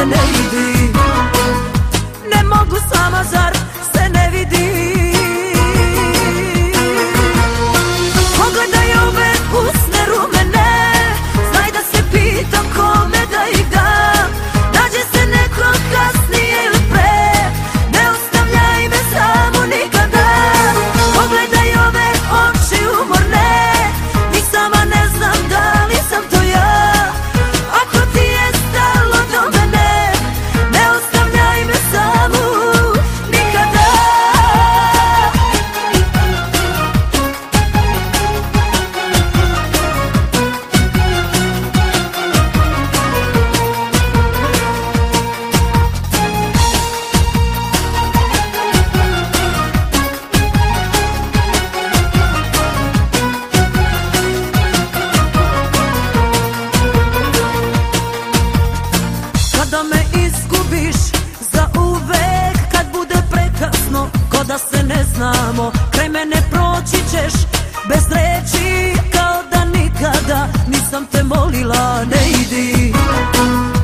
ne idi. Ne mogu sama, zar se ne vidi? Pogledaj ove usne rumene, znaj da se pitam kome da ih dam. Nađe se neko kasnije ili pre, ne ostavljaj me samu nikada. Pogledaj ove oči umorne, njih sama ne znam da li sam to ja. Ako ti je stalo do mene, ne ostavljaj me samu nikada. Kada me izgubiš za uvek, kad bude prekasno, ko da se ne znamo, kraj mene proći ćeš bez reči, kao da nikada nisam te molila ne idi.